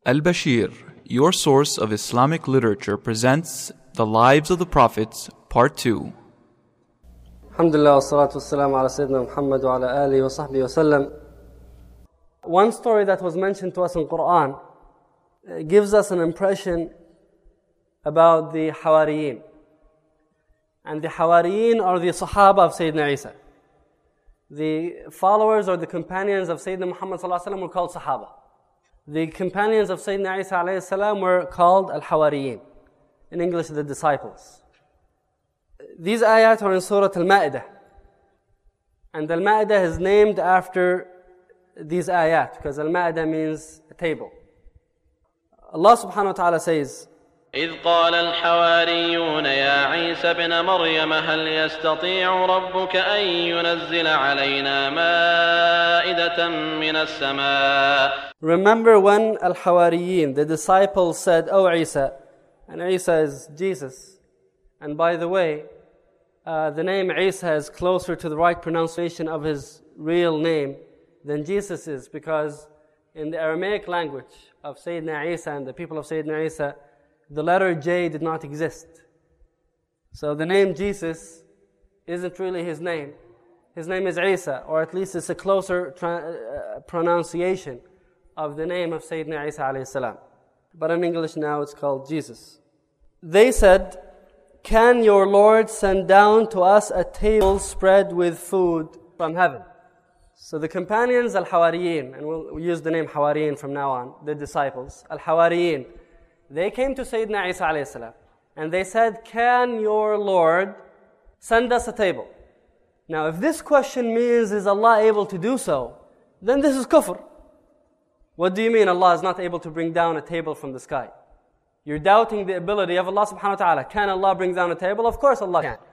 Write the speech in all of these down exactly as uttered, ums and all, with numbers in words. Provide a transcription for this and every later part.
Al-Bashir, your source of Islamic literature, presents The Lives of the Prophets, Part two. Alhamdulillah, wassalatu wassalamu ala Sayyidina Muhammad wa ala alihi wa sahbihi wa sallam. One story that was mentioned to us in Quran gives us an impression about the Hawariyin. And the Hawariyin are the Sahaba of Sayyidina Isa. The followers or the companions of Sayyidina Muhammad sallallahu alaihi wasallam were called Sahaba. The companions of Sayyidina Isa alayhi salam were called Al-Hawariyin. In English, the disciples. These ayat are in Surah Al-Ma'idah. And Al-Ma'idah is named after these ayat, because Al-Ma'idah means a table. Allah subhanahu wa ta'ala says, إذ قال الحواريون يا عيسى ابن مريم هل يستطيع ربك أن ينزل علينا مائدة من السماء. Remember when Al-Hawariyin, the disciples, said, "O Isa," and Isa is Jesus. And by the way, uh, the name Isa is closer to the right pronunciation of his real name than Jesus is, because in the Aramaic language of Sayyidina Isa and the people of Sayyidina Isa, the letter J did not exist. So the name Jesus isn't really his name. His name is Isa, or at least it's a closer tra- uh, pronunciation of the name of Sayyidina Isa alayhi salam. But in English now it's called Jesus. They said, "Can your Lord send down to us a table spread with food from heaven?" So the companions, Al-Hawariyin, and we'll, we'll use the name Hawariyin from now on, the disciples, Al-Hawariyin, they came to Sayyidina Isa alayhi salam and they said, "Can your Lord send us a table?" Now if this question means, is Allah able to do so, then this is kufr. What do you mean Allah is not able to bring down a table from the sky? You're doubting the ability of Allah subhanahu wa ta'ala. Can Allah bring down a table? Of course Allah can.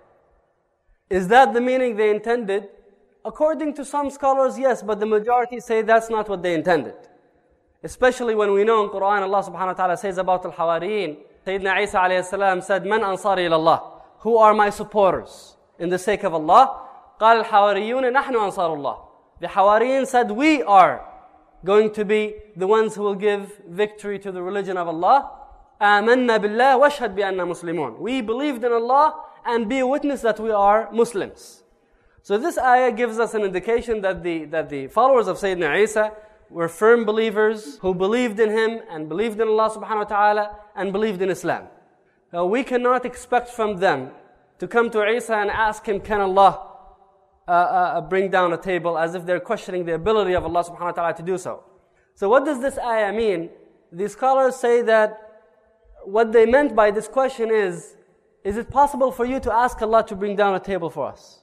Is that the meaning they intended? According to some scholars, yes, but the majority say that's not what they intended. Especially when we know in Quran, Allah subhanahu wa ta'ala says about Al-Hawariyin, Sayyidina Isa alayhi salam said, "Man ansari ilallah?" Who are my supporters in the sake of Allah? قال الحواريون نحن أنصار الله. The Hawariyin said, we are going to be the ones who will give victory to the religion of Allah. آمنا بالله واشهد بأننا مسلمون. We believed in Allah and be a witness that we are Muslims. So this ayah gives us an indication that the that the followers of Sayyidina Isa were firm believers who believed in him and believed in Allah subhanahu wa ta'ala and believed in Islam. Now we cannot expect from them to come to Isa and ask him, can Allah uh, uh, bring down a table, as if they're questioning the ability of Allah subhanahu wa ta'ala to do so. So what does this ayah mean? The scholars say that what they meant by this question is, is it possible for you to ask Allah to bring down a table for us?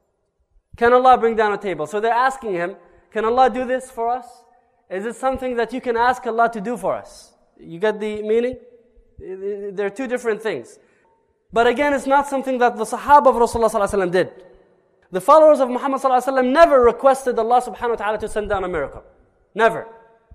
Can Allah bring down a table? So they're asking him, can Allah do this for us? Is it something that you can ask Allah to do for us? You get the meaning? They're two different things. But again, it's not something that the Sahaba of Rasulullah sallallahu alaihi wasallam did. The followers of Muhammad sallallahu alaihi wasallam never requested Allah subhanahu wa ta'ala to send down a miracle. Never.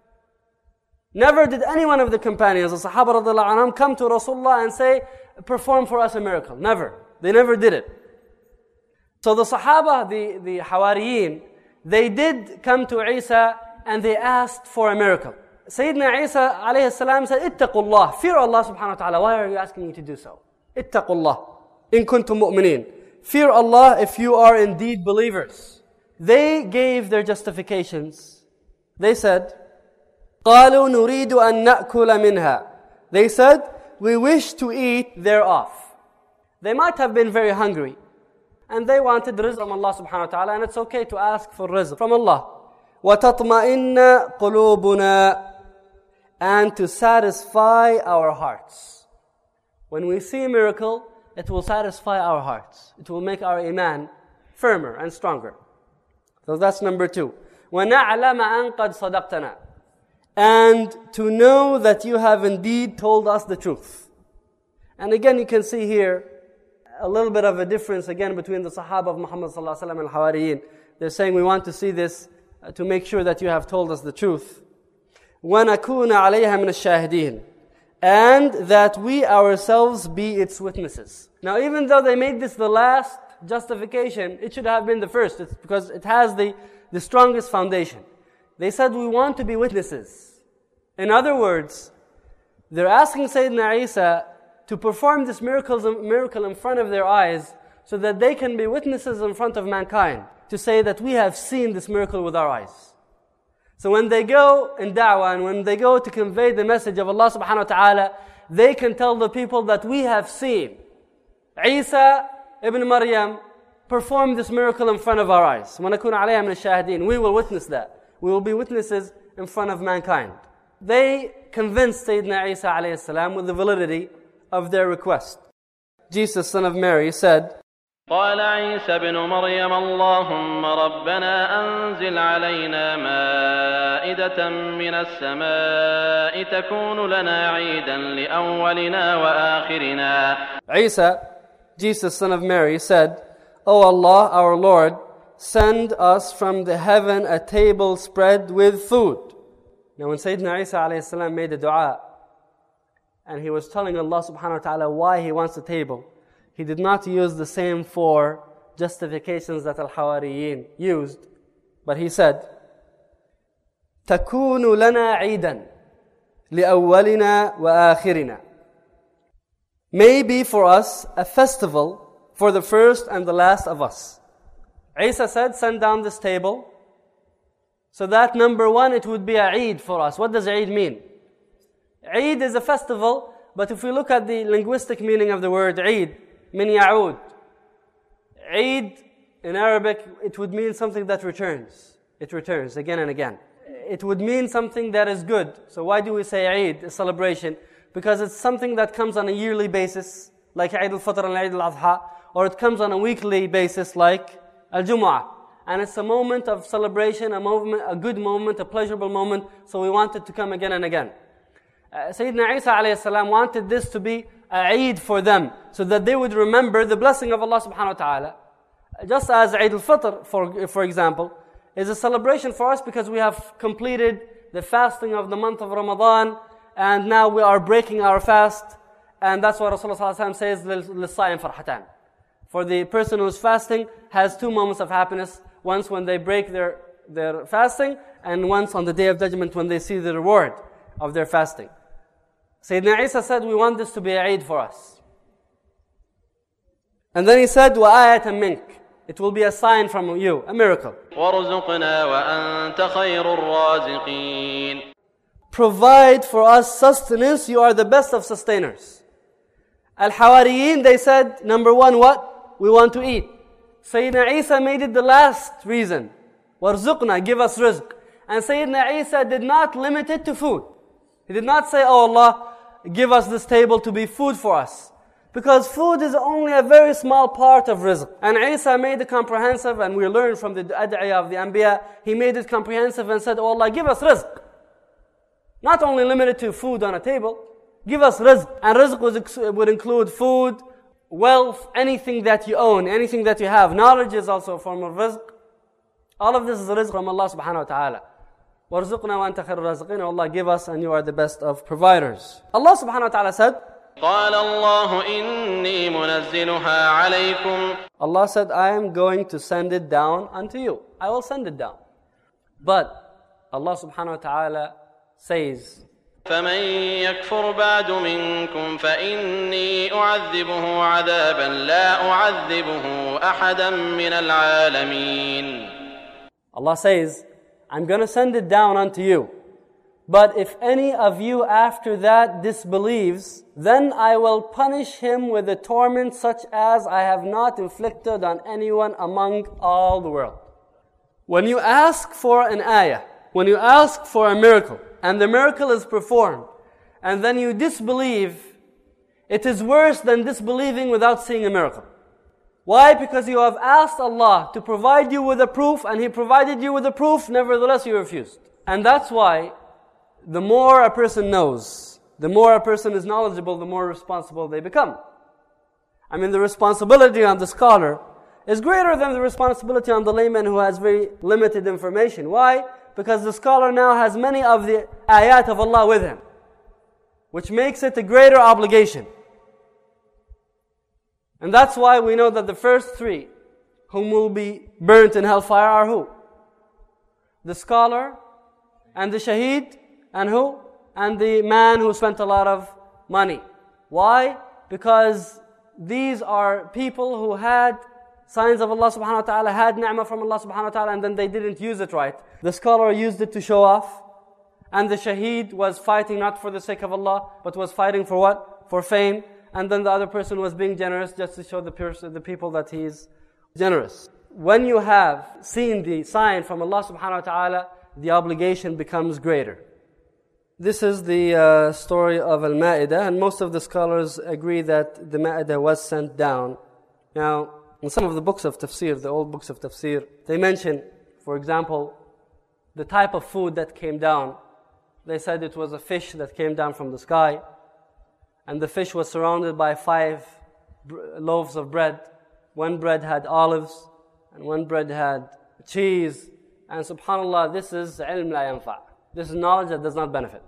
Never did any one of the companions, the Sahaba radiallahu anhum, come to Rasulullah and say, perform for us a miracle. Never. They never did it. So the Sahaba, the, the Hawariyin, they did come to Isa and they asked for a miracle. Sayyidina Isa alayhi salam said, "Ittaqullah, fear Allah subhanahu wa ta'ala. Why are you asking me to do so? Ittaqullah, in kuntum mu'mineen. Fear Allah if you are indeed believers." They gave their justifications. They said, قَالُوا نُرِيدُ أَن نَأْكُلَ مِنْهَا. They said, we wish to eat thereof. They might have been very hungry, and they wanted rizq from Allah subhanahu wa ta'ala, and it's okay to ask for rizq from Allah. وَتَطْمَئِنَّ قُلُوبُنَا, and to satisfy our hearts. When we see a miracle, it will satisfy our hearts. It will make our iman firmer and stronger. So that's number two. وَنَعْلَمَ أَنْ قَدْ صَدَقْتَنَا, and to know that you have indeed told us the truth. And again, you can see here a little bit of a difference again between the Sahaba of Muhammad sallallahu alaihi wasallam and Hawariyin. They're saying, we want to see this uh, to make sure that you have told us the truth. وَنَكُونَ عَلَيْهَا مِنَ الشَّاهِدِينَ, and that we ourselves be its witnesses. Now even though they made this the last justification, it should have been the first. It's because it has the, the strongest foundation. They said, we want to be witnesses. In other words, they're asking Sayyidina Isa to perform this miracle, miracle in front of their eyes so that they can be witnesses in front of mankind to say that we have seen this miracle with our eyes. So when they go in da'wah and when they go to convey the message of Allah subhanahu wa ta'ala, they can tell the people that we have seen Isa ibn Maryam perform this miracle in front of our eyes. وَنَكُونَ عَلَيْهَا مِنَ الشَّاهِدِينَ. We will witness that. We will be witnesses in front of mankind. They convinced Sayyidina Isa alayhi salam with the validity of their request. Jesus, son of Mary, said, قال عيسى بن مريم اللهم ربنا أنزل علينا مائدة من السماء تكون لنا عيدا لأولنا وآخرنا. Isa, Jesus, son of Mary, said, O Allah, our Lord, send us from the heaven a table spread with food. Now when Sayyidina Isa alayhi salam made the dua, and he was telling Allah subhanahu wa ta'ala why he wants a table, he did not use the same four justifications that Al-Hawariyin used, but he said, تَكُونُ لَنَا عِيدًا لِأَوَّلِنَا وَآخِرِنَا. May be for us a festival for the first and the last of us. Isa said, send down this table, so that number one, it would be a Eid for us. What does Eid mean? Eid is a festival, but if we look at the linguistic meaning of the word Eid, min ya'ud. Eid, in Arabic, it would mean something that returns. It returns again and again. It would mean something that is good. So why do we say Eid, a celebration? Because it's something that comes on a yearly basis, like Eid al-Fitr and Eid al-Adha, or it comes on a weekly basis, like Al-Jumu'ah. And it's a moment of celebration, a moment, a good moment, a pleasurable moment, so we want it to come again and again. Uh, Sayyidina Isa alayhi salam wanted this to be a Eid for them, so that they would remember the blessing of Allah subhanahu wa ta'ala. Just as Eid al-Fitr, for, for example, is a celebration for us because we have completed the fasting of the month of Ramadan, and now we are breaking our fast, and that's what Rasulullah sallallahu alayhi wa sallam says, لِلصَّائِمْ فَرْحَتَانِ. For the person who is fasting has two moments of happiness, once when they break their, their fasting, and once on the Day of Judgment when they see the reward of their fasting. Sayyidina Isa said, we want this to be a Eid for us. And then he said, وَآيَةً مِنْكَ. It will be a sign from you, a miracle. وَارْزُقْنَا وَأَنْتَ خَيْرُ الرَّازِقِينَ. Provide for us sustenance, you are the best of sustainers. Al-Hawariyin, they said, number one, what? We want to eat. Sayyidina Isa made it the last reason. وَارْزُقْنَا, give us rizq. And Sayyidina Isa did not limit it to food. He did not say, oh Allah, give us this table to be food for us. Because food is only a very small part of rizq. And Isa made it comprehensive, and we learn from the ad'iyah of the Anbiya, he made it comprehensive and said, oh Allah, give us rizq. Not only limited to food on a table, give us rizq. And rizq was, would include food, wealth, anything that you own, anything that you have. Knowledge is also a form of rizq. All of this is rizq from Allah subhanahu wa ta'ala. وَارْزُقْنَا وَأَنْتَ خَيْرُ الرَّازِقِينَ. Allah, give us and you are the best of providers. Allah subhanahu wa ta'ala said, قال الله إني منزلها عليكم. Allah said, I am going to send it down unto you. I will send it down. But Allah subhanahu wa ta'ala says, فمن يكفر بعد منكم فإني أعذبه عذابا لا أعذبه أحدا من العالمين. Allah says, I'm going to send it down unto you. But if any of you after that disbelieves, then I will punish him with a torment such as I have not inflicted on anyone among all the world. When you ask for an ayah, when you ask for a miracle, and the miracle is performed, and then you disbelieve, it is worse than disbelieving without seeing a miracle. Why? Because you have asked Allah to provide you with a proof, and He provided you with a proof, nevertheless you refused. And that's why the more a person knows, the more a person is knowledgeable, the more responsible they become. I mean, the responsibility on the scholar is greater than the responsibility on the layman who has very limited information. Why? Because the scholar now has many of the ayat of Allah with him, which makes it a greater obligation. And that's why we know that the first three whom will be burnt in hellfire are who? The scholar, and the shaheed, and who? and the man who spent a lot of money. Why? Because these are people who had signs of Allah subhanahu wa ta'ala, had ni'mah from Allah subhanahu wa ta'ala, and then they didn't use it right. The scholar used it to show off, and the shaheed was fighting not for the sake of Allah, but was fighting for what? For fame. And then the other person was being generous just to show the person, the people that he's generous. When you have seen the sign from Allah subhanahu wa ta'ala, the obligation becomes greater. This is the uh, story of Al-Ma'idah, and most of the scholars agree that the Ma'idah was sent down. Now, in some of the books of tafsir, the old books of tafsir, they mention, for example, the type of food that came down. They said it was a fish that came down from the sky, and the fish was surrounded by five loaves of bread. One bread had olives, and one bread had cheese. And subhanAllah, this is ilm la yanfa'. This is knowledge that does not benefit.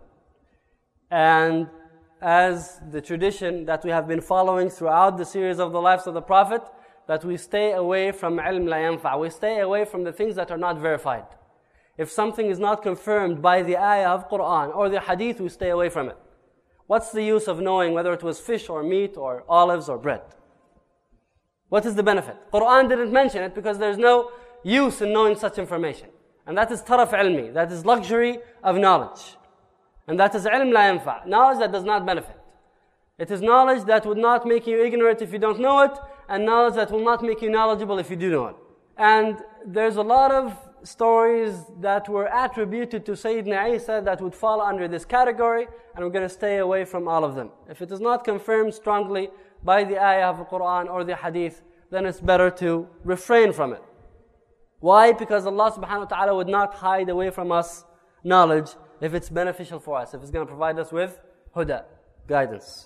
And as the tradition that we have been following throughout the series of the lives of the Prophet, that we stay away from ilm la yanfa'. We stay away from the things that are not verified. If something is not confirmed by the ayah of Qur'an or the hadith, we stay away from it. What's the use of knowing whether it was fish or meat or olives or bread? What is the benefit? Qur'an didn't mention it because there's no use in knowing such information. And that is taraf ilmi, that is luxury of knowledge. And that is ilm la yanfa', knowledge that does not benefit. It is knowledge that would not make you ignorant if you don't know it, and knowledge that will not make you knowledgeable if you do know it. And there's a lot of stories that were attributed to Sayyidina Isa that would fall under this category, and we're going to stay away from all of them. If it is not confirmed strongly by the ayah of the Qur'an or the hadith, then it's better to refrain from it. Why? Because Allah subhanahu wa ta'ala would not hide away from us knowledge if it's beneficial for us, if it's going to provide us with huda, guidance.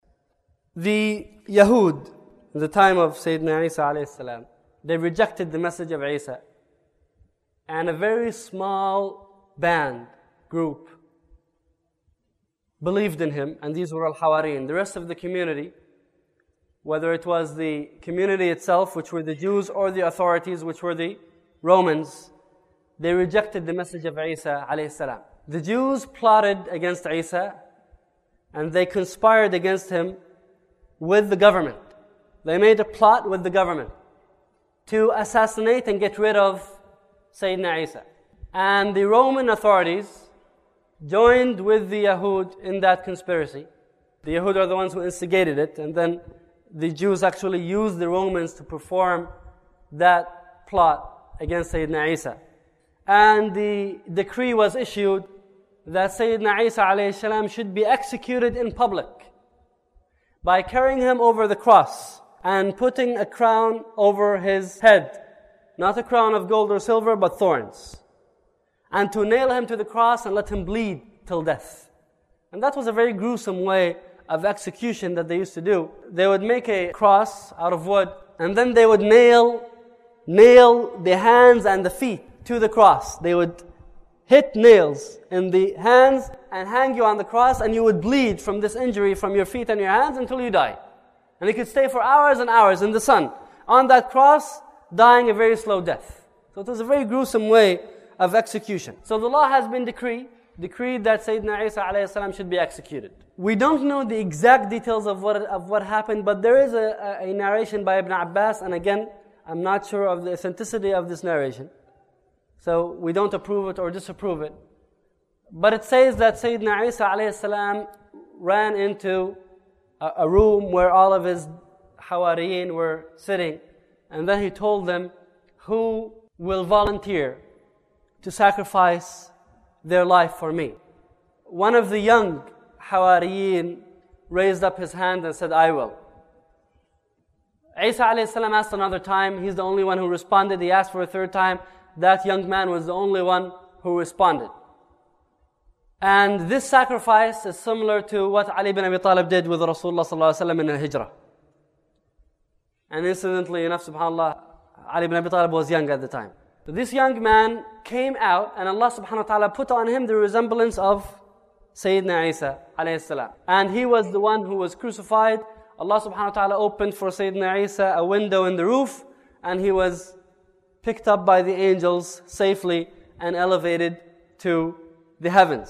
The Yahud, in the time of Sayyidina Isa alayhi salam, they rejected the message of Isa. And a very small band, group, believed in him, and these were al-Hawariyyin. The rest of the community, whether it was the community itself, which were the Jews, or the authorities, which were the Romans, they rejected the message of Isa alayhi salam. The Jews plotted against Isa, and they conspired against him with the government. They made a plot with the government to assassinate and get rid of Sayyidina Isa. And the Roman authorities joined with the Yahud in that conspiracy. The Yahud are the ones who instigated it, and then the Jews actually used the Romans to perform that plot against Sayyidina Isa. And the decree was issued that Sayyidina Isa alayhi salam should be executed in public by carrying him over the cross and putting a crown over his head. Not a crown of gold or silver, but thorns. And to nail him to the cross and let him bleed till death. And that was a very gruesome way of execution that they used to do. They would make a cross out of wood, and then they would nail, nail the hands and the feet to the cross. They would hit nails in the hands and hang you on the cross, and you would bleed from this injury from your feet and your hands until you die. And you could stay for hours and hours in the sun on that cross, dying a very slow death. So it was a very gruesome way of execution. So the law has been decreed, decreed that Sayyidina Isa alayhi salam should be executed. We don't know the exact details of what of what happened, but there is a, a, a narration by Ibn Abbas, and again, I'm not sure of the authenticity of this narration. So we don't approve it or disapprove it. But it says that Sayyidina Isa alayhi salam ran into a, a room where all of his Hawariyyin were sitting, and then he told them, who will volunteer to sacrifice their life for me? One of the young Hawariyyin raised up his hand and said, I will. Isa alayhi salam asked another time. He's the only one who responded. He asked for a third time. That young man was the only one who responded. And this sacrifice is similar to what Ali bin Abi Talib did with Rasulullah sallallahu alaihi wasallam in the Hijrah. And incidentally enough, subhanAllah, Ali bin Abi Talib was young at the time. So this young man came out, and Allah subhanahu wa ta'ala put on him the resemblance of Sayyidina Isa alayhi salam. And he was the one who was crucified. Allah subhanahu wa ta'ala opened for Sayyidina Isa a window in the roof, and he was picked up by the angels safely and elevated to the heavens.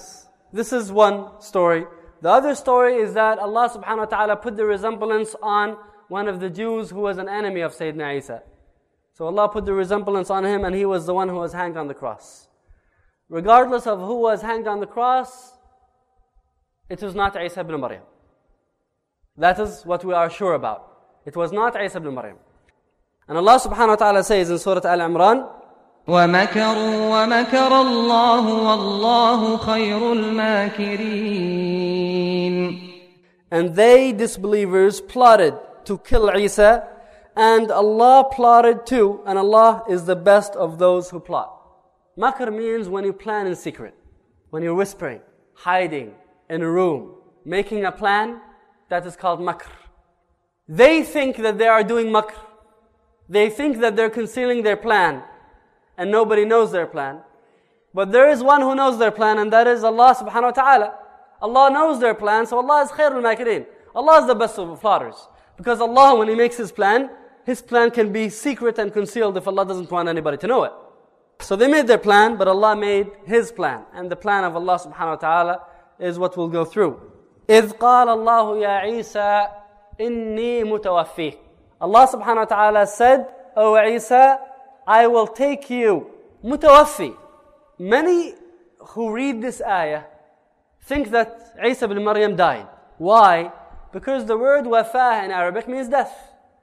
This is one story. The other story is that Allah subhanahu wa ta'ala put the resemblance on one of the Jews who was an enemy of Sayyidina Isa. So Allah put the resemblance on him, and he was the one who was hanged on the cross. Regardless of who was hanged on the cross, it was not Isa ibn Maryam. That is what we are sure about. It was not Isa ibn Maryam. And Allah subhanahu wa ta'ala says in Surah Al-Imran, وَمَكَرُوا وَمَكَرَ اللَّهُ وَاللَّهُ خَيْرُ الْمَاكِرِينَ. And they, disbelievers, plotted to kill Isa, and Allah plotted too, and Allah is the best of those who plot. Makr means when you plan in secret, when you're whispering, hiding in a room, making a plan, that is called makr. They think that they are doing makr. They think that they're concealing their plan, and nobody knows their plan. But there is one who knows their plan, and that is Allah subhanahu wa ta'ala. Allah knows their plan, so Allah is khairul makirin. Allah is the best of the plotters. Because Allah, when He makes His plan, His plan can be secret and concealed if Allah doesn't want anybody to know it. So they made their plan, but Allah made His plan. And the plan of Allah subhanahu wa ta'ala is what we'll go through. إِذْ قَالَ اللَّهُ يَا عِيسَى إِنِّي مُتَوَفِّيكَ. Allah subhanahu wa ta'ala said, O Isa, I will take you. Mutawaffi. Many who read this ayah think that Isa ibn Maryam died. Why? Because the word wafa in Arabic means death.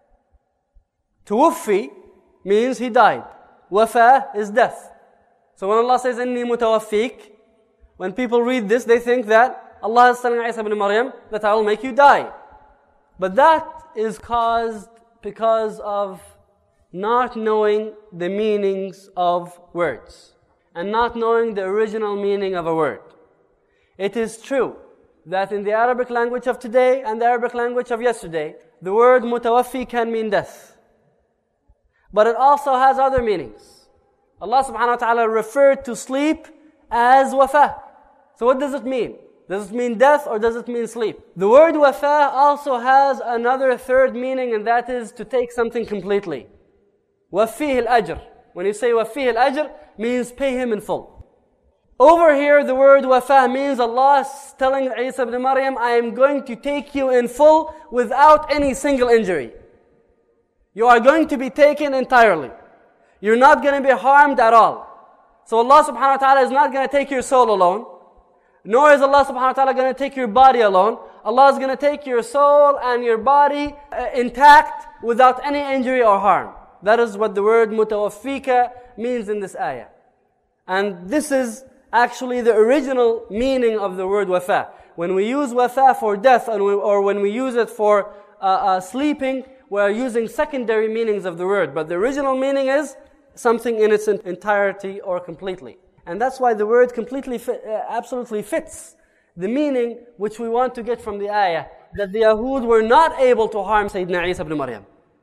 Tuwaffi means he died. Wafa is death. So when Allah says, Inni mutawaffik, when people read this, they think that Allah is telling Isa ibn Maryam that I will make you die. But that is caused because of not knowing the meanings of words and not knowing the original meaning of a word. It is true that in the Arabic language of today and the Arabic language of yesterday, the word mutawaffi can mean death. But it also has other meanings. Allah subhanahu wa ta'ala referred to sleep as wafa. So what does it mean? Does it mean death or does it mean sleep? The word wafa also has another third meaning, and that is to take something completely. وَفِيهِ الْأَجْرِ. When you say وَفِيهِ الْأَجْرِ, means pay him in full. Over here, the word wafa means Allah is telling Isa ibn Maryam, I am going to take you in full without any single injury. You are going to be taken entirely. You're not going to be harmed at all. So Allah subhanahu wa ta'ala is not going to take your soul alone, nor is Allah subhanahu wa ta'ala going to take your body alone. Allah is going to take your soul and your body uh, intact without any injury or harm. That is what the word mutawaffika means in this ayah. And this is actually the original meaning of the word wafa. When we use wafa for death, and we, or when we use it for uh, uh, sleeping, we are using secondary meanings of the word. But the original meaning is something in its entirety or completely. And that's why the word completely, fit, uh, absolutely fits the meaning which we want to get from the ayah, that the Yahud were not able to harm Sayyidina Isa ibn Maryam.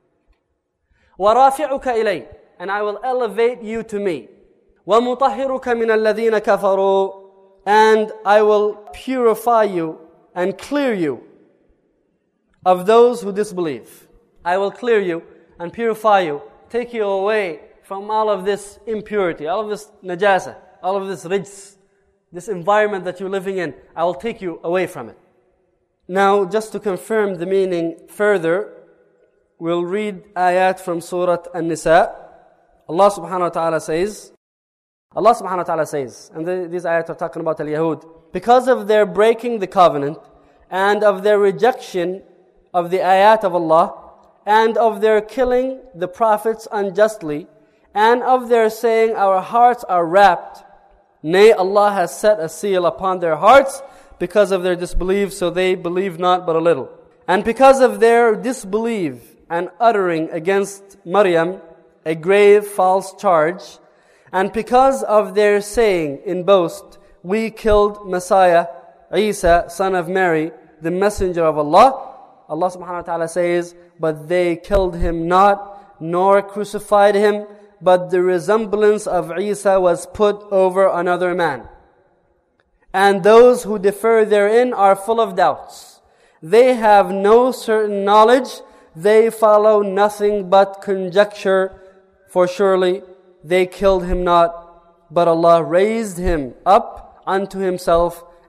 وَرَافِعُكَ إِلَيْهِ. And I will elevate you to me. وَمُطَهِّرُكَ مِنَ الَّذِينَ كَفَرُوا. And I will purify you and clear you of those who disbelieve. I will clear you and purify you, take you away from all of this impurity, all of this najasa, all of this rijs, this environment that you're living in. I will take you away from it. Now, just to confirm the meaning further, we'll read ayat from Surah An-Nisa. Allah subhanahu wa ta'ala says, Allah subhanahu wa ta'ala says, and the, these ayat are talking about al-Yahud, because of their breaking the covenant, and of their rejection of the ayat of Allah, and of their killing the prophets unjustly, and of their saying, our hearts are wrapped. Nay, Allah has set a seal upon their hearts because of their disbelief, so they believe not but a little. And because of their disbelief and uttering against Maryam a grave false charge, and because of their saying in boast, we killed Messiah, Isa, son of Mary, the messenger of Allah, Allah subhanahu wa ta'ala says, but they killed him not, nor crucified him, but the resemblance of Isa was put over another man. And those who differ therein are full of doubts. They have no certain knowledge, they follow nothing but conjecture, for surely they killed him not, but Allah raised him up unto Himself,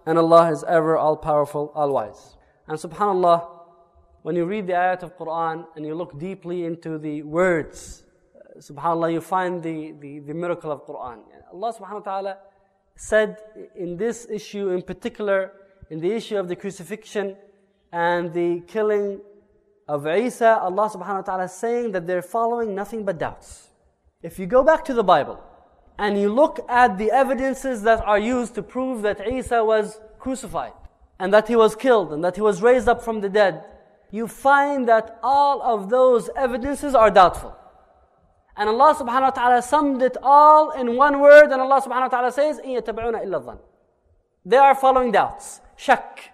and Allah is ever all-powerful, all-wise. And subhanAllah, when you read the ayat of Qur'an and you look deeply into the words, subhanAllah, you find the, the, the miracle of Qur'an. Allah subhanahu wa ta'ala said in this issue in particular, in the issue of the crucifixion and the killing of Isa, Allah subhanahu wa ta'ala is saying that they're following nothing but doubts. If you go back to the Bible and you look at the evidences that are used to prove that Isa was crucified and that he was killed and that he was raised up from the dead, you find that all of those evidences are doubtful. And Allah subhanahu wa ta'ala summed it all in one word, and Allah subhanahu wa ta'ala says, إِن يَتَّبِعُونَ إِلَّا الظَّنَّ. They are following doubts. Shak.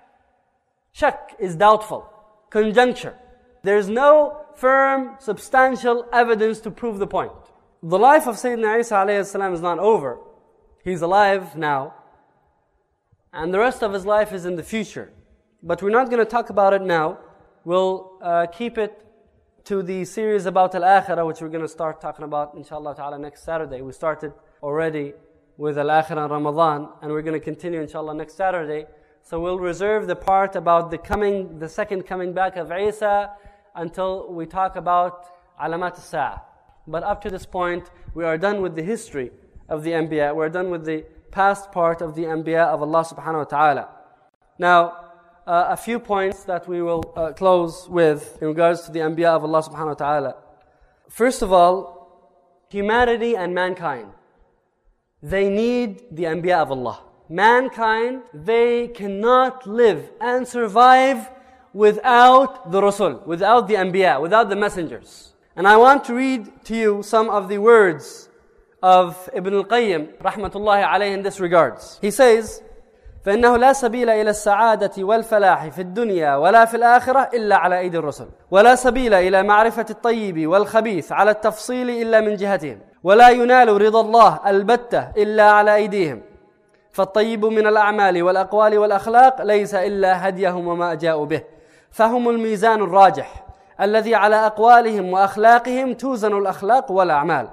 Shak is doubtful. Conjuncture. There is no firm, substantial evidence to prove the point. The life of Sayyidina Isa alayhi salam is not over. He's alive now. And the rest of his life is in the future. But we're not going to talk about it now. We'll uh, keep it to the series about Al-Akhirah, which we're going to start talking about, inshallah ta'ala, next Saturday. We started already with Al-Akhirah in Ramadan, and we're going to continue, inshallah, next Saturday. So we'll reserve the part about the coming, the second coming back of Isa until we talk about Alamat al-Sa'ah. But up to this point, we are done with the history of the Anbiya. We're done with the past part of the Anbiya of Allah subhanahu wa ta'ala. Now, uh, a few points that we will uh, close with in regards to the Anbiya of Allah subhanahu wa ta'ala. First of all, humanity and mankind, they need the Anbiya of Allah. Mankind, they cannot live and survive without the Rasul, without the Anbiya, without the messengers. And I want to read to you some of the words of Ibn al-Qayyim, rahmatullahi alayhi, in this regards. He says, فإنه لا سبيل إلى السعادة والفلاح في الدنيا ولا في الآخرة إلا على أيدي الرسل ولا سبيل إلى معرفة الطيب والخبيث على التفصيل إلا من جهتهم ولا ينال رضا الله البتة إلا على أيديهم فالطيب من الأعمال والأقوال والأخلاق ليس إلا هديهم وما جاءوا به فهم الميزان الراجح الذي على أقوالهم وأخلاقهم توزن الأخلاق والأعمال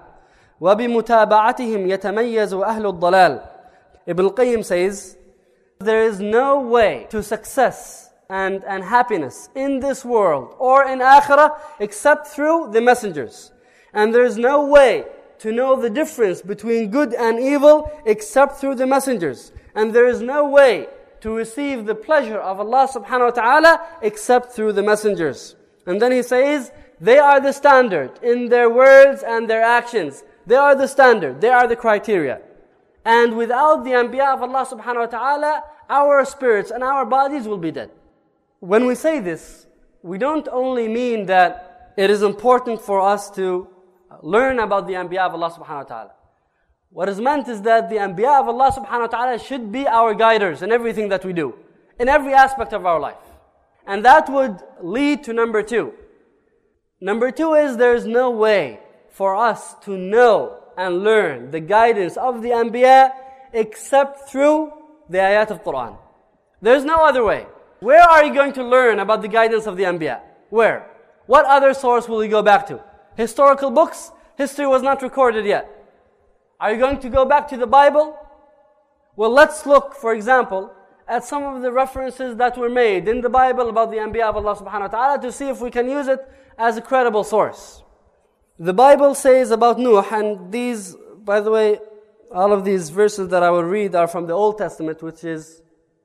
وبمتابعتهم يتميز أهل الضلال. Ibn al-Qayyim says, there is no way to success and, and happiness in this world or in Akhirah except through the messengers. And there is no way to know the difference between good and evil except through the messengers. And there is no way to receive the pleasure of Allah subhanahu wa ta'ala except through the messengers. And then he says, they are the standard in their words and their actions. They are the standard, they are the criteria. And without the Anbiya of Allah subhanahu wa ta'ala, our spirits and our bodies will be dead. When we say this, we don't only mean that it is important for us to learn about the Anbiya of Allah subhanahu wa ta'ala. What is meant is that the Anbiya of Allah subhanahu wa ta'ala should be our guiders in everything that we do, in every aspect of our life. And that would lead to number two. Number two is there is no way for us to know and learn the guidance of the Anbiya except through the ayat of Qur'an. There's no other way. Where are you going to learn about the guidance of the Anbiya? Where? What other source will you go back to? Historical books? History was not recorded yet. Are you going to go back to the Bible? Well, let's look, for example, at some of the references that were made in the Bible about the Anbiya of Allah subhanahu wa ta'ala to see if we can use it as a credible source. The Bible says about Nuh, and these, by the way, all of these verses that I will read are from the Old Testament, which is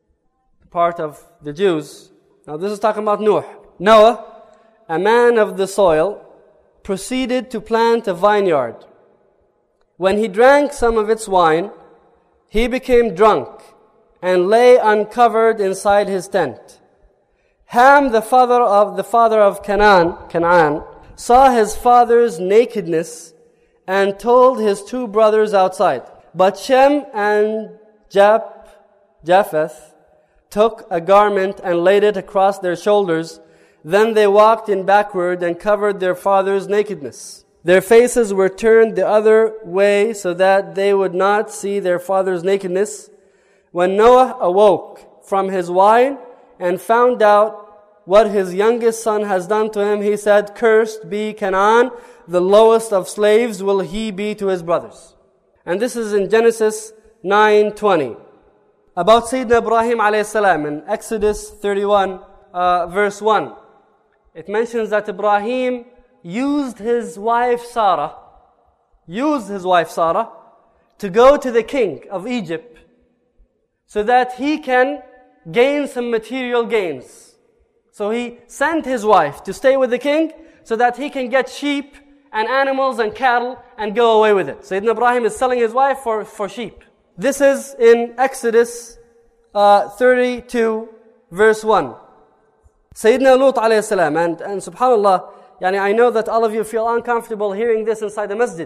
part of the Jews. Now this is talking about Nuh. Noah, a man of the soil, proceeded to plant a vineyard. When he drank some of its wine, he became drunk and lay uncovered inside his tent. Ham, the father of the father of Canaan, Canaan, saw his father's nakedness and told his two brothers outside. But Shem and Jap, Japheth took a garment and laid it across their shoulders. Then they walked in backward and covered their father's nakedness. Their faces were turned the other way so that they would not see their father's nakedness. When Noah awoke from his wine and found out what his youngest son has done to him, he said, "Cursed be Canaan, the lowest of slaves will he be to his brothers." And this is in Genesis nine twenty. about Sayyidina Ibrahim alayhi salam in Exodus thirty-one, uh, verse one. It mentions that Ibrahim used his wife Sarah, used his wife Sarah to go to the king of Egypt so that he can gain some material gains. So he sent his wife to stay with the king so that he can get sheep and animals and cattle and go away with it. Sayyidina Ibrahim is selling his wife for, for sheep. This is in Exodus uh, thirty-two, verse one. Sayyidina Lut alayhi salam, and, and subhanAllah, yani I know that all of you feel uncomfortable hearing this inside the masjid.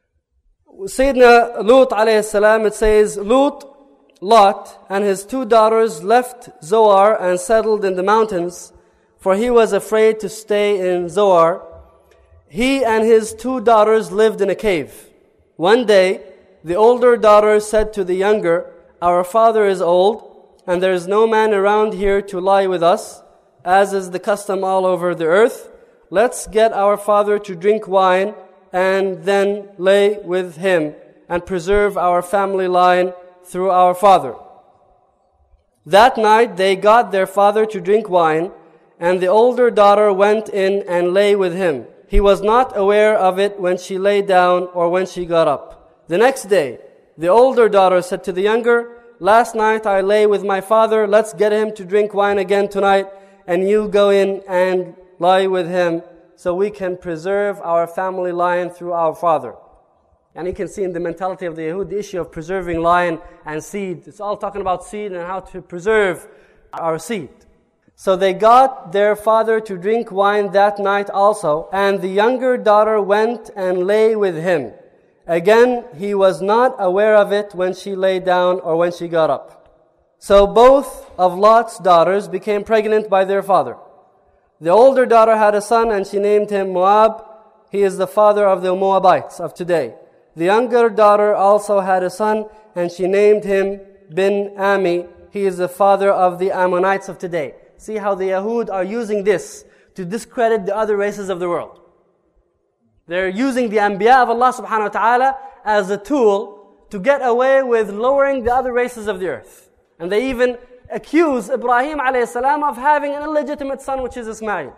Sayyidina Lut alayhi salam, it says, Lut, Lot, and his two daughters left Zoar and settled in the mountains, for he was afraid to stay in Zoar. He and his two daughters lived in a cave. One day, the older daughter said to the younger, our father is old, and there is no man around here to lie with us, as is the custom all over the earth. Let's get our father to drink wine and then lay with him and preserve our family line through our father. That night they got their father to drink wine, and the older daughter went in and lay with him. He was not aware of it when she lay down or when she got up. The next day, the older daughter said to the younger, last night I lay with my father, let's get him to drink wine again tonight, and you go in and lie with him so we can preserve our family line through our father. And you can see in the mentality of the Yahud, the issue of preserving line and seed. It's all talking about seed and how to preserve our seed. So they got their father to drink wine that night also, and the younger daughter went and lay with him. Again, he was not aware of it when she lay down or when she got up. So both of Lot's daughters became pregnant by their father. The older daughter had a son and she named him Moab. He is the father of the Moabites of today. The younger daughter also had a son and she named him Bin Ami. He is the father of the Ammonites of today. See how the Yahud are using this to discredit the other races of the world. They're using the Anbiya of Allah subhanahu wa ta'ala as a tool to get away with lowering the other races of the earth. And they even accuse Ibrahim alayhi salam of having an illegitimate son, which is Ismail.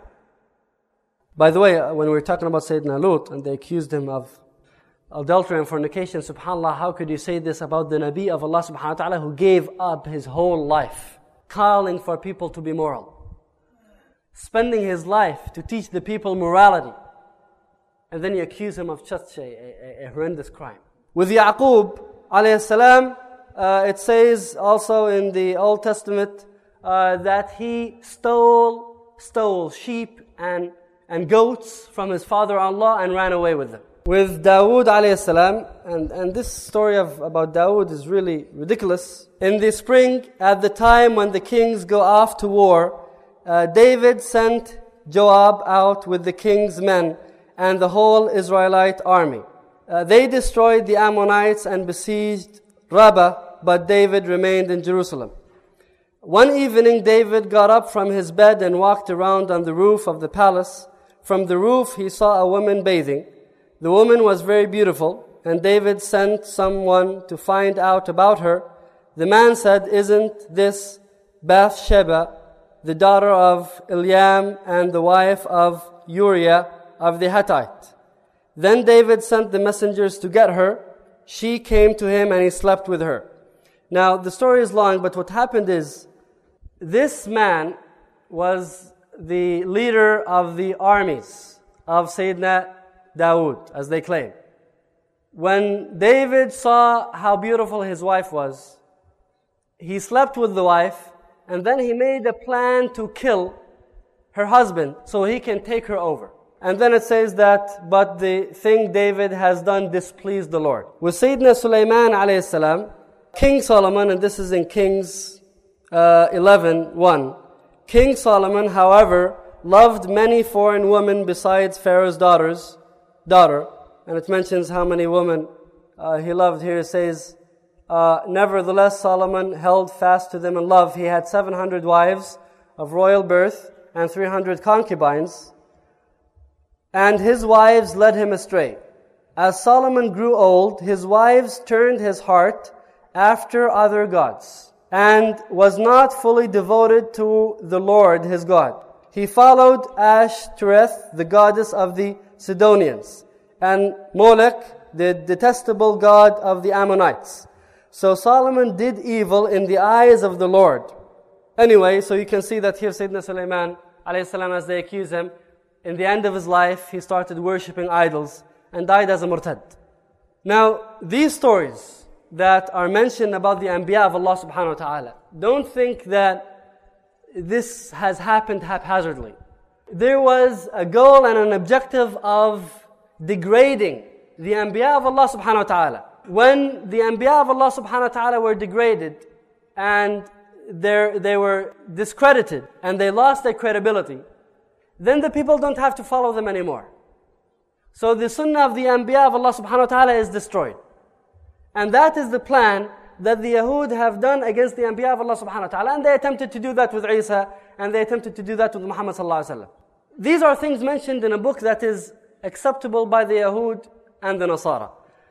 By the way, when we were talking about Sayyidina Lut, and they accused him of adultery and fornication, subhanAllah, how could you say this about the Nabi of Allah subhanahu wa ta'ala who gave up his whole life, calling for people to be moral, spending his life to teach the people morality, and then you accuse him of such a, a, a horrendous crime. With Yaqub alayhi salam, uh, it says also in the Old Testament uh, that he stole stole sheep and, and goats from his father-in-law and ran away with them. With Dawood alayhi salam, and, and this story of about Dawood is really ridiculous. In the spring, at the time when the kings go off to war, uh, David sent Joab out with the king's men and the whole Israelite army. Uh, they destroyed the Ammonites and besieged Rabbah, but David remained in Jerusalem. One evening, David got up from his bed and walked around on the roof of the palace. From the roof, he saw a woman bathing. The woman was very beautiful, and David sent someone to find out about her. The man said, isn't this Bathsheba, the daughter of Eliam and the wife of Uriah of the Hittite? Then David sent the messengers to get her. She came to him and he slept with her. Now, the story is long, but what happened is, this man was the leader of the armies of Sayyidina Dawood, as they claim. When David saw how beautiful his wife was, he slept with the wife, and then he made a plan to kill her husband so he can take her over. And then it says that, but the thing David has done displeased the Lord. With Sayyidina Sulaiman alayhi salam, King Solomon, and this is in Kings uh, eleven one. King Solomon, however, loved many foreign women besides Pharaoh's daughters, daughter. And it mentions how many women uh, he loved here. It says, uh, nevertheless, Solomon held fast to them in love. He had seven hundred wives of royal birth and three hundred concubines. And his wives led him astray. As Solomon grew old, his wives turned his heart after other gods, and was not fully devoted to the Lord his God. He followed Ashtoreth, the goddess of the Sidonians, and Molech, the detestable god of the Ammonites. So Solomon did evil in the eyes of the Lord. Anyway, so you can see that here Sayyidina Sulaiman, alayhi salam, as they accuse him, in the end of his life, he started worshipping idols and died as a murtad. Now, these stories that are mentioned about the Anbiya of Allah subhanahu wa ta'ala, don't think that this has happened haphazardly. There was a goal and an objective of degrading the Anbiya of Allah subhanahu wa ta'ala. When the Anbiya of Allah subhanahu wa ta'ala were degraded and they were discredited and they lost their credibility, then the people don't have to follow them anymore. So the sunnah of the Anbiya of Allah subhanahu wa ta'ala is destroyed. And that is the plan that the Yahud have done against the Anbiya of Allah subhanahu wa ta'ala. And they attempted to do that with Isa, and they attempted to do that with Muhammad sallallahu alaihi wasallam. These are things mentioned in a book that is acceptable by the Yahud and the Nasara.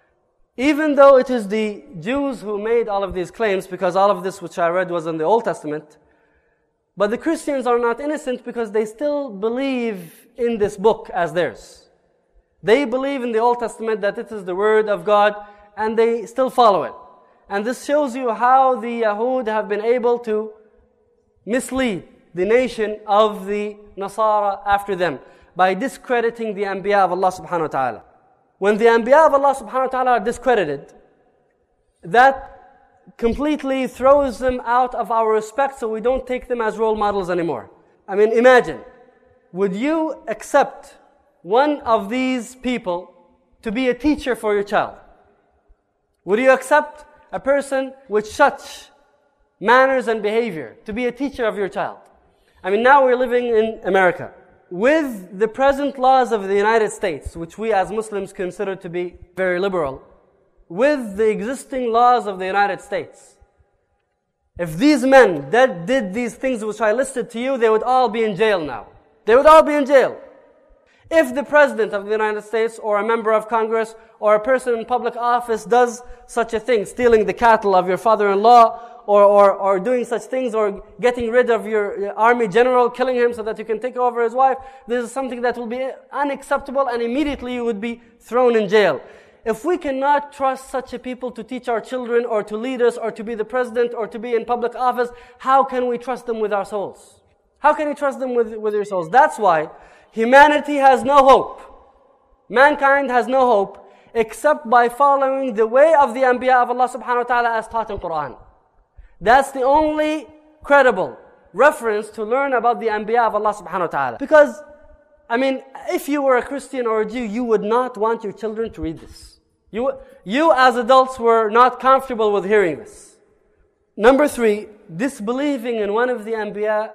Even though it is the Jews who made all of these claims, because all of this which I read was in the Old Testament, but the Christians are not innocent because they still believe in this book as theirs. They believe in the Old Testament that it is the Word of God, and they still follow it. And this shows you how the Yahud have been able to mislead the nation of the Nasara after them by discrediting the Anbiya of Allah subhanahu wa ta'ala. When the Anbiya of Allah subhanahu wa ta'ala are discredited, that completely throws them out of our respect, so we don't take them as role models anymore. I mean, imagine, would you accept one of these people to be a teacher for your child? Would you accept a person with such manners and behavior to be a teacher of your child? I mean, now we're living in America. With the present laws of the United States, which we as Muslims consider to be very liberal, with the existing laws of the United States, if these men that did these things which I listed to you, they would all be in jail now. They would all be in jail. If the President of the United States or a member of Congress or a person in public office does such a thing, stealing the cattle of your father-in-law, or, or, or doing such things, or getting rid of your army general, killing him so that you can take over his wife, this is something that will be unacceptable, and immediately you would be thrown in jail. If we cannot trust such a people to teach our children, or to lead us, or to be the president, or to be in public office, how can we trust them with our souls? How can you trust them with, with your souls? That's why humanity has no hope. Mankind has no hope except by following the way of the Anbiya of Allah subhanahu wa ta'ala as taught in Quran. That's the only credible reference to learn about the Anbiya of Allah subhanahu wa ta'ala. Because, I mean, if you were a Christian or a Jew, you would not want your children to read this. You, you as adults were not comfortable with hearing this. Number three, disbelieving in one of the Anbiya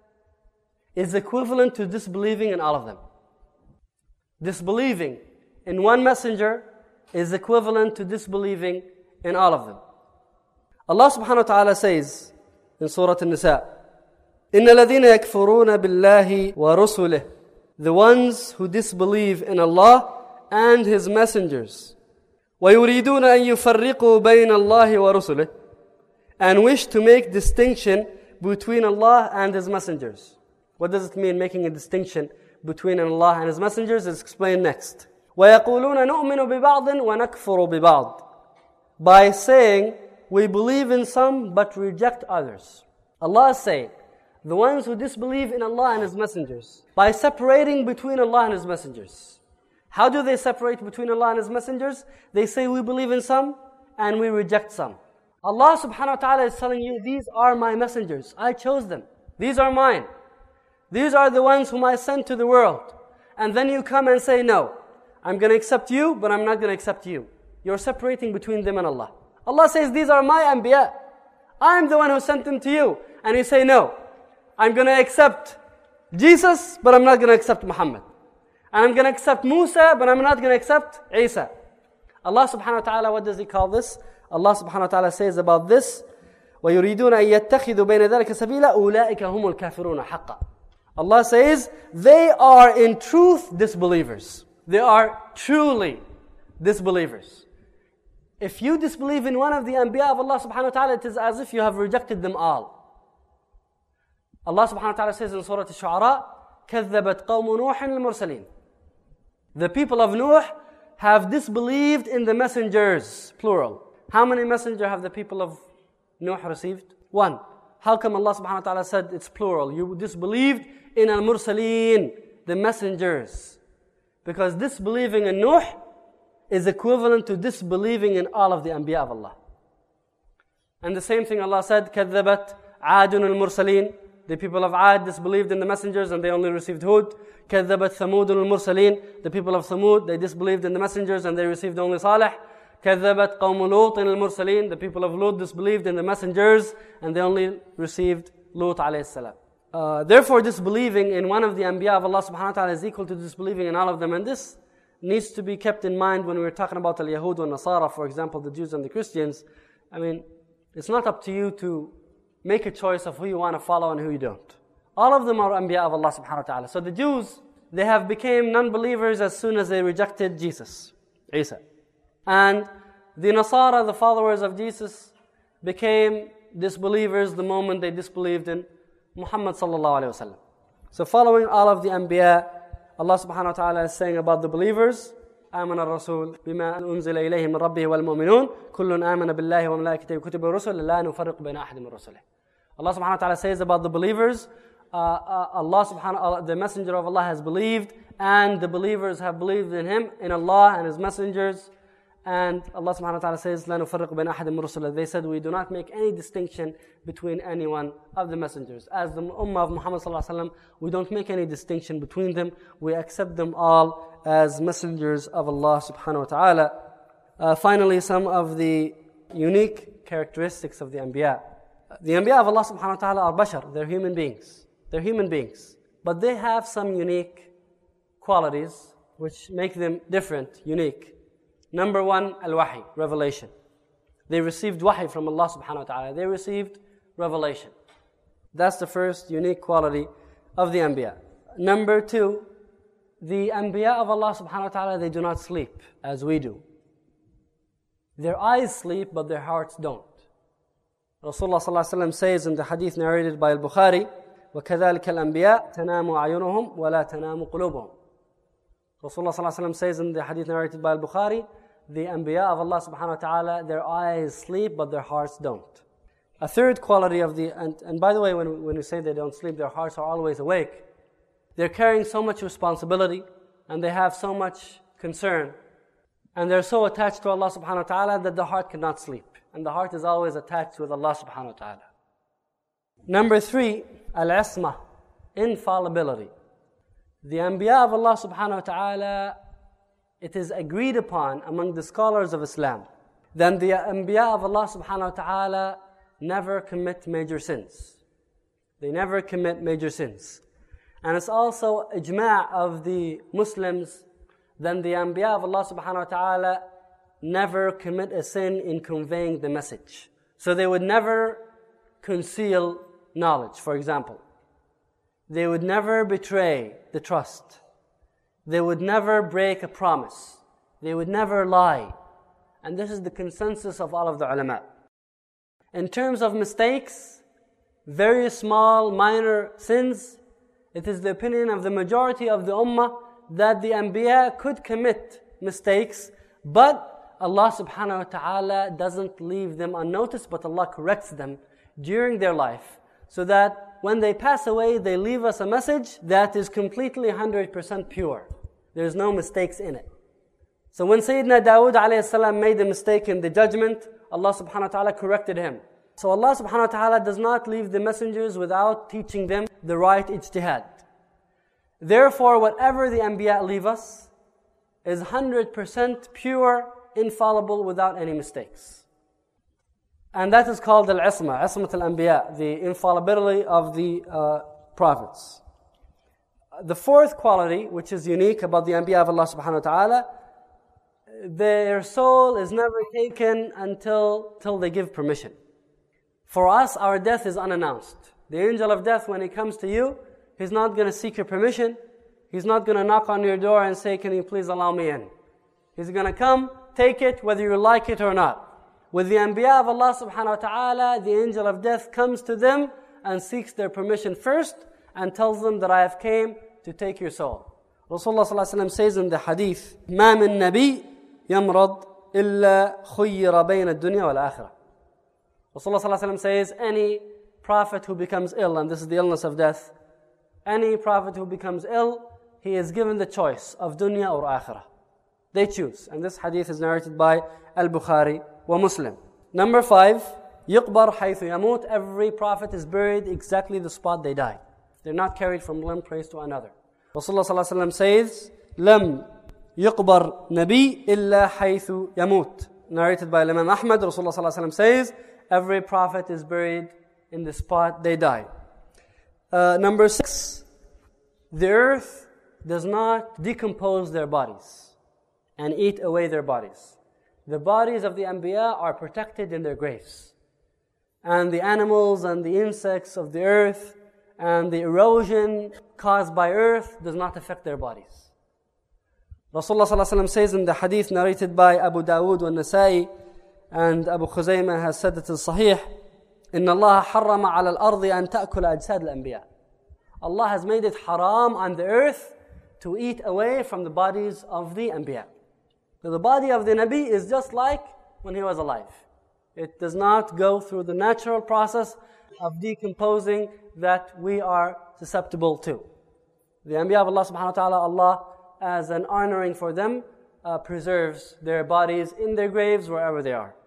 is equivalent to disbelieving in all of them. Disbelieving in one messenger is equivalent to disbelieving in all of them. Allah subhanahu wa ta'ala says in Surah An-Nisa, إِنَّ الَّذِينَ يَكْفُرُونَ بِاللَّهِ وَرُسُلِهِ, the ones who disbelieve in Allah and His messengers, وَيُرِيدُونَ أَن يُفَرِّقُوا بَيْنَ اللَّهِ وَرُسُلِهِ, and wish to make distinction between Allah and His messengers. What does it mean, making a distinction between Allah and His messengers? It's explained next. وَيَقُولُونَ نُؤْمِنُ بِبَعْضٍ وَنَكْفُرُ بِبَعْضٍ, by saying, we believe in some but reject others. Allah is saying, the ones who disbelieve in Allah and His messengers, by separating between Allah and His messengers. How do they separate between Allah and His messengers? They say, we believe in some and we reject some. Allah subhanahu wa ta'ala is telling you, these are my messengers. I chose them. These are mine. These are the ones whom I sent to the world. And then you come and say, no, I'm going to accept you, but I'm not going to accept you. You're separating between them and Allah. Allah says, these are my Anbiya. I'm the one who sent them to you. And you say, no, I'm going to accept Jesus, but I'm not going to accept Muhammad. And I'm going to accept Musa, but I'm not going to accept Isa. Allah subhanahu wa ta'ala, what does He call this? Allah subhanahu wa ta'ala says about this, وَيُرِيدُونَ أَن يَتَّخِذُوا بَيْنَ ذَلِكَ سَبِيلًا أُولَٰئِكَ هُمُ الْكَافِرُونَ حَقًّا. Allah says, they are in truth disbelievers. They are truly disbelievers. If you disbelieve in one of the Anbiya of Allah subhanahu wa ta'ala, it is as if you have rejected them all. Allah subhanahu wa ta'ala says in Surah Al-Shu'ara, كَذَّبَتْ قَوْمُ نُوحٍ الْمُرْسَلِينَ. The people of Nuh have disbelieved in the messengers, plural. How many messengers have the people of Nuh received? One. How come Allah subhanahu wa ta'ala said it's plural? You disbelieved in al-mursaleen, the messengers. Because disbelieving in Nuh is equivalent to disbelieving in all of the Anbiya of Allah. And the same thing Allah said, كَذَّبَتْ عَادٌ الْمُرْسَلِينَ. The people of Ad disbelieved in the messengers and they only received Hud. كَذَّبَتْ ثَمُودٌ الْمُرْسَلِينَ. The people of Thamud, they disbelieved in the messengers and they received only Salih. كَذَّبَتْ قَوْمُ لُوطٍ الْمُرْسَلِينَ. The people of Lut disbelieved in the messengers and they only received Lut alayhi salam. Uh, therefore, disbelieving in one of the Anbiya of Allah subhanahu wa ta'ala is equal to disbelieving in all of them. And this needs to be kept in mind when we're talking about al-Yahud and Nasara, for example, the Jews and the Christians. I mean, it's not up to you to make a choice of who you want to follow and who you don't. All of them are Anbiya of Allah subhanahu wa ta'ala. So the Jews, they have become non-believers as soon as they rejected Jesus, Isa. And the Nasara, the followers of Jesus, became disbelievers the moment they disbelieved in Muhammad sallallahu alayhi wa sallam. So following all of the Anbiya, Allah subhanahu wa ta'ala is saying about the believers, آمن الرسول بما أنزل إليه من ربه والمؤمنون كل آمن بالله وملائكته وكتبه ورسله لا نفرق بين أحد من رسله. Allah subhanahu wa ta'ala says about the believers, uh, uh, Allah subhanahu wa ta'ala, the messenger of Allah has believed, and the believers have believed in Him, in Allah and His messengers. And Allah subhanahu wa ta'ala says, لا نفرق بين أحد من رسله. They said, we do not make any distinction between any one of the messengers. As the Ummah of Muhammad sallallahu alaihi wasallam, we don't make any distinction between them. We accept them all as messengers of Allah subhanahu wa ta'ala. Uh, finally, some of the unique characteristics of the Anbiya. The Anbiya of Allah subhanahu wa ta'ala are bashar, they're human beings. They're human beings. But they have some unique qualities which make them different, unique. Number one, al-wahi, revelation. They received wahi from Allah subhanahu wa ta'ala. They received revelation. That's the first unique quality of the Anbiya. Number two, the Anbiya of Allah subhanahu wa ta'ala, they do not sleep as we do. Their eyes sleep, but their hearts don't. Rasulullah sallallahu alaihi wasallam says in the hadith narrated by Al-Bukhari, وَكَذَلِكَ الْأَنْبِيَاء تَنَامُ أَعْيُنُهُمْ وَلَا تَنَامُ قُلُوبُهُم. Rasulullah sallallahu alaihi wasallam says in the hadith narrated by Al-Bukhari, the Anbiya of Allah subhanahu wa ta'ala, their eyes sleep, but their hearts don't. A third quality of the, and, and by the way, when, when we say they don't sleep, their hearts are always awake. They're carrying so much responsibility, and they have so much concern, and they're so attached to Allah subhanahu wa ta'ala that the heart cannot sleep. And the heart is always attached with Allah subhanahu wa ta'ala. Number three, al-isma, infallibility. The Anbiya of Allah subhanahu wa ta'ala, it is agreed upon among the scholars of Islam that the Anbiya of Allah subhanahu wa ta'ala never commit major sins. They never commit major sins. And it's also ijma' of the Muslims that the Anbiya of Allah subhanahu wa ta'ala never commit a sin in conveying the message. So they would never conceal knowledge, for example. They would never betray the trust. They would never break a promise. They would never lie. And this is the consensus of all of the ulama. In terms of mistakes, very small, minor sins, it is the opinion of the majority of the ummah that the Anbiya could commit mistakes, but Allah subhanahu wa ta'ala doesn't leave them unnoticed, but Allah corrects them during their life, so that when they pass away, they leave us a message that is completely one hundred percent pure. There's no mistakes in it. So when Sayyidina Dawood alayhi salam made a mistake in the judgment, Allah subhanahu wa ta'ala corrected him. So Allah subhanahu wa ta'ala does not leave the messengers without teaching them the right ijtihad. Therefore, whatever the Anbiya leave us is one hundred percent pure, infallible, without any mistakes. And that is called al-isma, ismat al-anbiya, the infallibility of the uh, prophets. The fourth quality, which is unique about the Anbiya of Allah subhanahu wa ta'ala, their soul is never taken until, until they give permission. For us, our death is unannounced. The angel of death, when he comes to you, he's not going to seek your permission. He's not going to knock on your door and say, can you please allow me in? He's going to come, take it whether you like it or not. With the Anbiya of Allah subhanahu wa ta'ala, the angel of death comes to them and seeks their permission first and tells them that I have came to take your soul. Rasulullah sallallahu alaihi wasallam says in the hadith, مَا مِن نَبِي يَمْرَضْ إِلَّا خُيِّرَ بَيْنَ الدُّنْيَا وَالْآخِرَةِ. Rasulullah sallallahu alaihi wasallam says, any prophet who becomes ill, and this is the illness of death, any prophet who becomes ill, he is given the choice of dunya or akhirah. They choose. And this hadith is narrated by Al-Bukhari wa Muslim. Number five, يُقْبَرْ حَيْثُ يَمُوتْ. Every prophet is buried exactly the spot they died. They're not carried from one place to another. Rasulullah sallallahu alaihi wasallam says, لَمْ يُقْبَرْ نَبِي إِلَّا حَيْثُ يَمُوتْ. Narrated by Imam Ahmad, Rasulullah sallallahu alaihi wasallam says, every prophet is buried in the spot they died. Uh, number six, the earth does not decompose their bodies and eat away their bodies. The bodies of the Anbiya are protected in their graves. And the animals and the insects of the earth and the erosion caused by earth does not affect their bodies. Rasulullah sallallahu alaihi wasallam says in the hadith narrated by Abu Dawood and Nasa'i, and Abu Khuzaymah has said it is Sahih, إِنَّ اللَّهَ حَرَّمَ عَلَى الْأَرْضِ أَن تَأْكُلَ أَجْسَادَ الْأَنْبِيَاءِ. Allah has made it haram on the earth to eat away from the bodies of the Anbiya. So the body of the Nabi is just like when he was alive. It does not go through the natural process of decomposing that we are susceptible to. The Anbiya of Allah subhanahu wa ta'ala, Allah, as an honoring for them, uh, preserves their bodies in their graves wherever they are.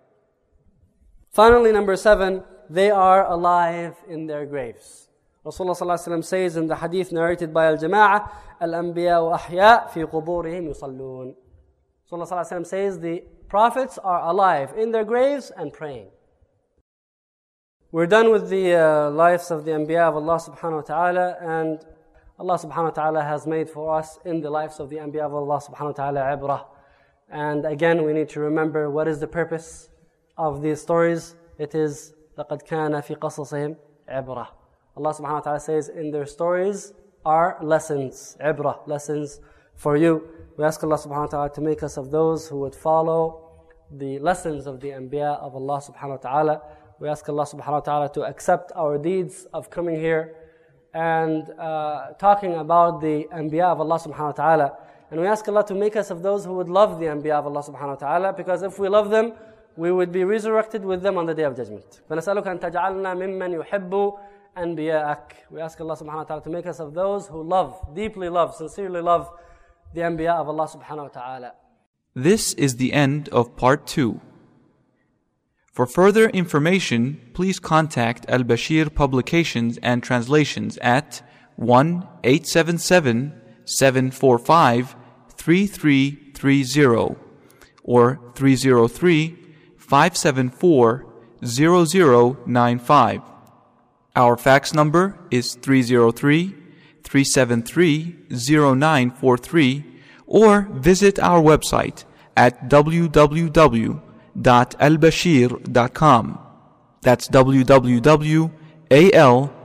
Finally, number seven, they are alive in their graves. Rasulullah sallallahu alaihi wasallam says in the hadith narrated by Al-Jama'ah, Al-Anbiya ahya fi quburihim yusallun. Rasulullah sallallahu alaihi wasallam says the prophets are alive in their graves and praying. We're done with the uh, lives of the Anbiya of Allah subhanahu wa ta'ala, and Allah subhanahu wa ta'ala has made for us in the lives of the Anbiya of Allah subhanahu wa ta'ala ibrah. And again, we need to remember what is the purpose of these stories. It is لَقَدْ كَانَ فِي قَصَصِهِمْ عِبْرَةً. Allah subhanahu wa ta'ala says in their stories are lessons, ibrah, lessons for you. We ask Allah subhanahu wa ta'ala to make us of those who would follow the lessons of the Anbiya of Allah subhanahu wa ta'ala. We ask Allah subhanahu wa ta'ala to accept our deeds of coming here and uh, talking about the Anbiya of Allah subhanahu wa ta'ala. And we ask Allah to make us of those who would love the Anbiya of Allah subhanahu wa ta'ala, because if we love them, we would be resurrected with them on the Day of Judgment. فَنَسْأَلُكَ أَن تَجْعَلْنَا مِمَّنْ يُحِبُّ أَنْبِيَاءَكَ. We ask Allah subhanahu wa ta'ala to make us of those who love, deeply love, sincerely love the Anbiya of Allah subhanahu wa ta'ala. This is the end of part two. For further information, please contact Al-Bashir Publications and Translations at one eight seven seven, seven four five, three three three zero or three zero three, five seven four, zero zero nine five. Our fax number is three zero three, three seven three, zero nine four three, or visit our website at w w w dot al bashir dot com. That's w w w dot al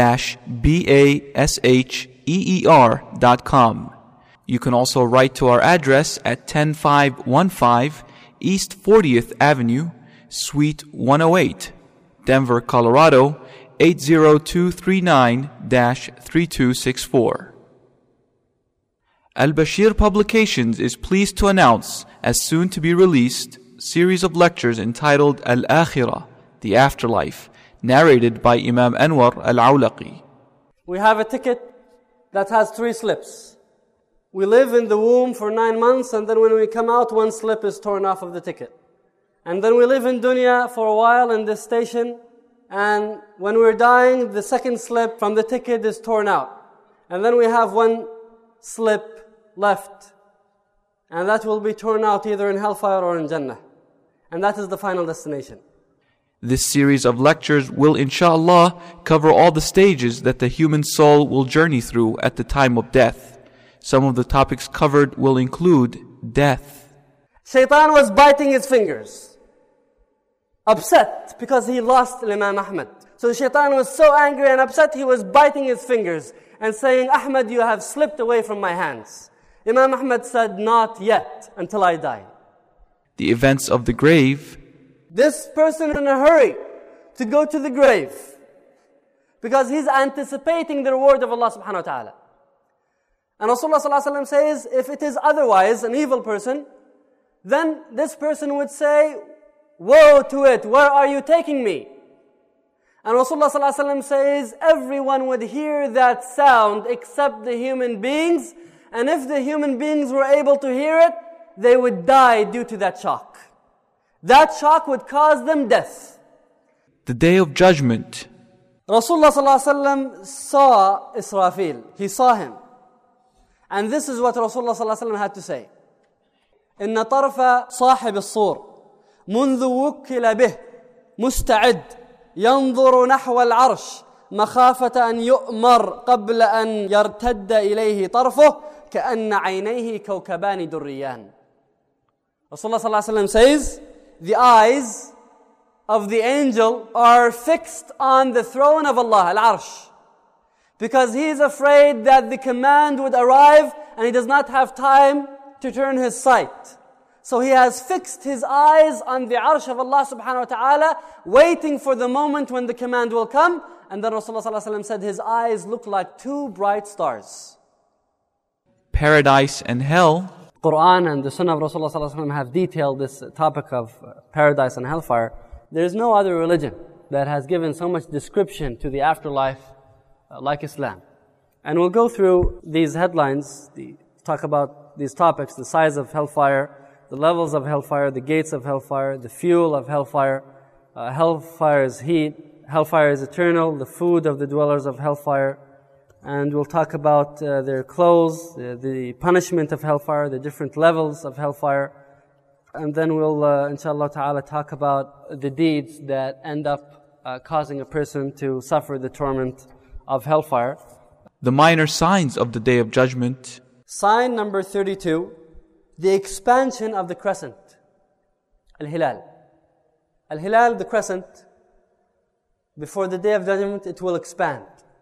basheer dot com. You can also write to our address at ten five fifteen East fortieth Avenue, Suite one oh eight, Denver, Colorado eight zero two three nine, three two six four. Al-Bashir Publications is pleased to announce, as soon to be released, series of lectures entitled Al-Akhirah, the Afterlife, narrated by Imam Anwar Al-Awlaqi. We have a ticket that has three slips. We live in the womb for nine months, and then when we come out, one slip is torn off of the ticket. And then we live in dunya for a while in this station, and when we're dying, the second slip from the ticket is torn out. And then we have one slip left, and that will be torn out either in hellfire or in Jannah. And that is the final destination. This series of lectures will, inshallah, cover all the stages that the human soul will journey through at the time of death. Some of the topics covered will include death. Shaitan was biting his fingers, upset because he lost Imam Ahmad. So Shaitan was so angry and upset, he was biting his fingers and saying, Ahmad, you have slipped away from my hands. Imam Ahmad said, not yet, until I die. the events of the grave. This person is in a hurry to go to the grave because he's anticipating the reward of Allah subhanahu wa ta'ala. And Rasulullah sallallahu alaihi wasallam says, if it is otherwise, an evil person, then this person would say, woe to it, where are you taking me? And Rasulullah sallallahu alaihi wasallam says, everyone would hear that sound except the human beings, and if the human beings were able to hear it, they would die due to that shock. That shock would cause them death. The Day of Judgment. Rasulullah sallallahu alaihi wasallam saw Israfil. He saw him. And this is what Rasulullah sallallahu alaihi wasallam had to say. إن طرف صاحب الصور منذ وكل به مستعد ينظر نحو العرش مخافة أن يؤمر قبل أن يرتد إليه طرفه كأن عينيه كوكبان دريان. Rasulullah sallallahu alaihi wasallam says, the eyes of the angel are fixed on the throne of Allah, Al-Arsh, because he is afraid that the command would arrive and he does not have time to turn his sight. So he has fixed his eyes on the Arsh of Allah subhanahu wa ta'ala, waiting for the moment when the command will come. And then Rasulullah sallallahu alaihi wasallam said his eyes look like two bright stars. Paradise and Hell. Quran and the Sunnah of Rasulullah sallallahu alaihi wasallam have detailed this topic of paradise and hellfire. There is no other religion that has given so much description to the afterlife uh, like Islam. And we'll go through these headlines, the, talk about these topics, the size of hellfire, the levels of hellfire, the gates of hellfire, the fuel of hellfire, uh, hellfire's heat, hellfire is eternal, the food of the dwellers of hellfire, and we'll talk about uh, their clothes, uh, the punishment of hellfire, the different levels of hellfire, and then we'll, uh, inshallah ta'ala, talk about the deeds that end up uh, causing a person to suffer the torment of hellfire. The minor signs of the Day of Judgment. Sign number thirty-two, the expansion of the crescent. Al-Hilal. Al-Hilal, the crescent, before the Day of Judgment, it will expand.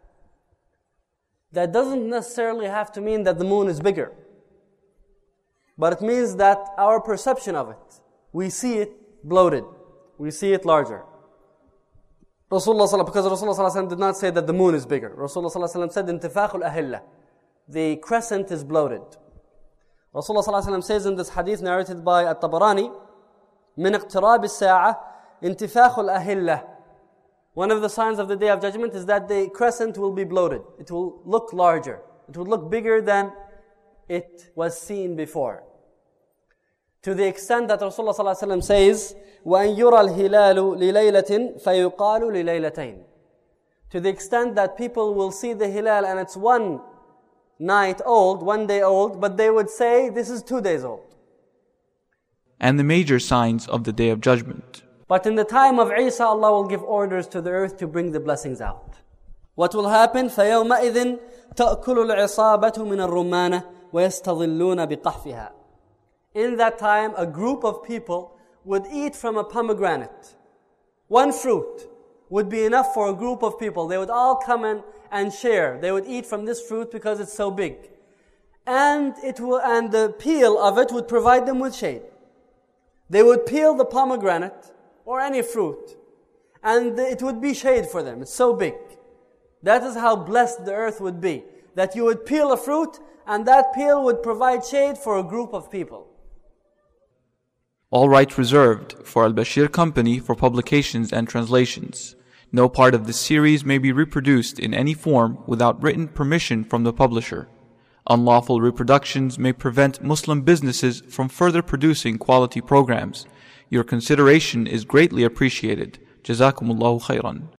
That doesn't necessarily have to mean that the moon is bigger. But it means that our perception of it, we see it bloated. We see it larger. Rasulullah, because Rasulullah did not say that the moon is bigger. Rasulullah said, Intifaqul ahilla. The crescent is bloated. Rasulullah says in this hadith narrated by At-Tabarani, من اقتراب الساعة انتفاخ الأهلة. One of the signs of the Day of Judgment is that the crescent will be bloated. It will look larger. It will look bigger than it was seen before. To the extent that Rasulullah says, وَأَنْ يُرَى الْهِلَالُ لِلَيْلَةٍ فَيُقَالُ لِلَيْلَتَيْنِ. To the extent that people will see the hilal and it's one night old, one day old, but they would say, this is two days old. And the major signs of the Day of Judgment. But in the time of Isa, Allah will give orders to the earth to bring the blessings out. What will happen? فَيَوْمَئِذٍ تَأْكُلُ الْعِصَابَةُ مِنَ الرُّمَّانَةِ وَيَسْتَظِلُّونَ بِقَحْفِهَا. In that time, a group of people would eat from a pomegranate. One fruit would be enough for a group of people. They would all come in and share. They would eat from this fruit because it's so big. And it will, and the peel of it would provide them with shade. They would peel the pomegranate or any fruit, and it would be shade for them. It's so big. That is how blessed the earth would be. That you would peel a fruit, and that peel would provide shade for a group of people. All rights reserved for Al-Bashir Company for publications and translations. No part of this series may be reproduced in any form without written permission from the publisher. Unlawful reproductions may prevent Muslim businesses from further producing quality programs. Your consideration is greatly appreciated. Jazakumullahu khairan.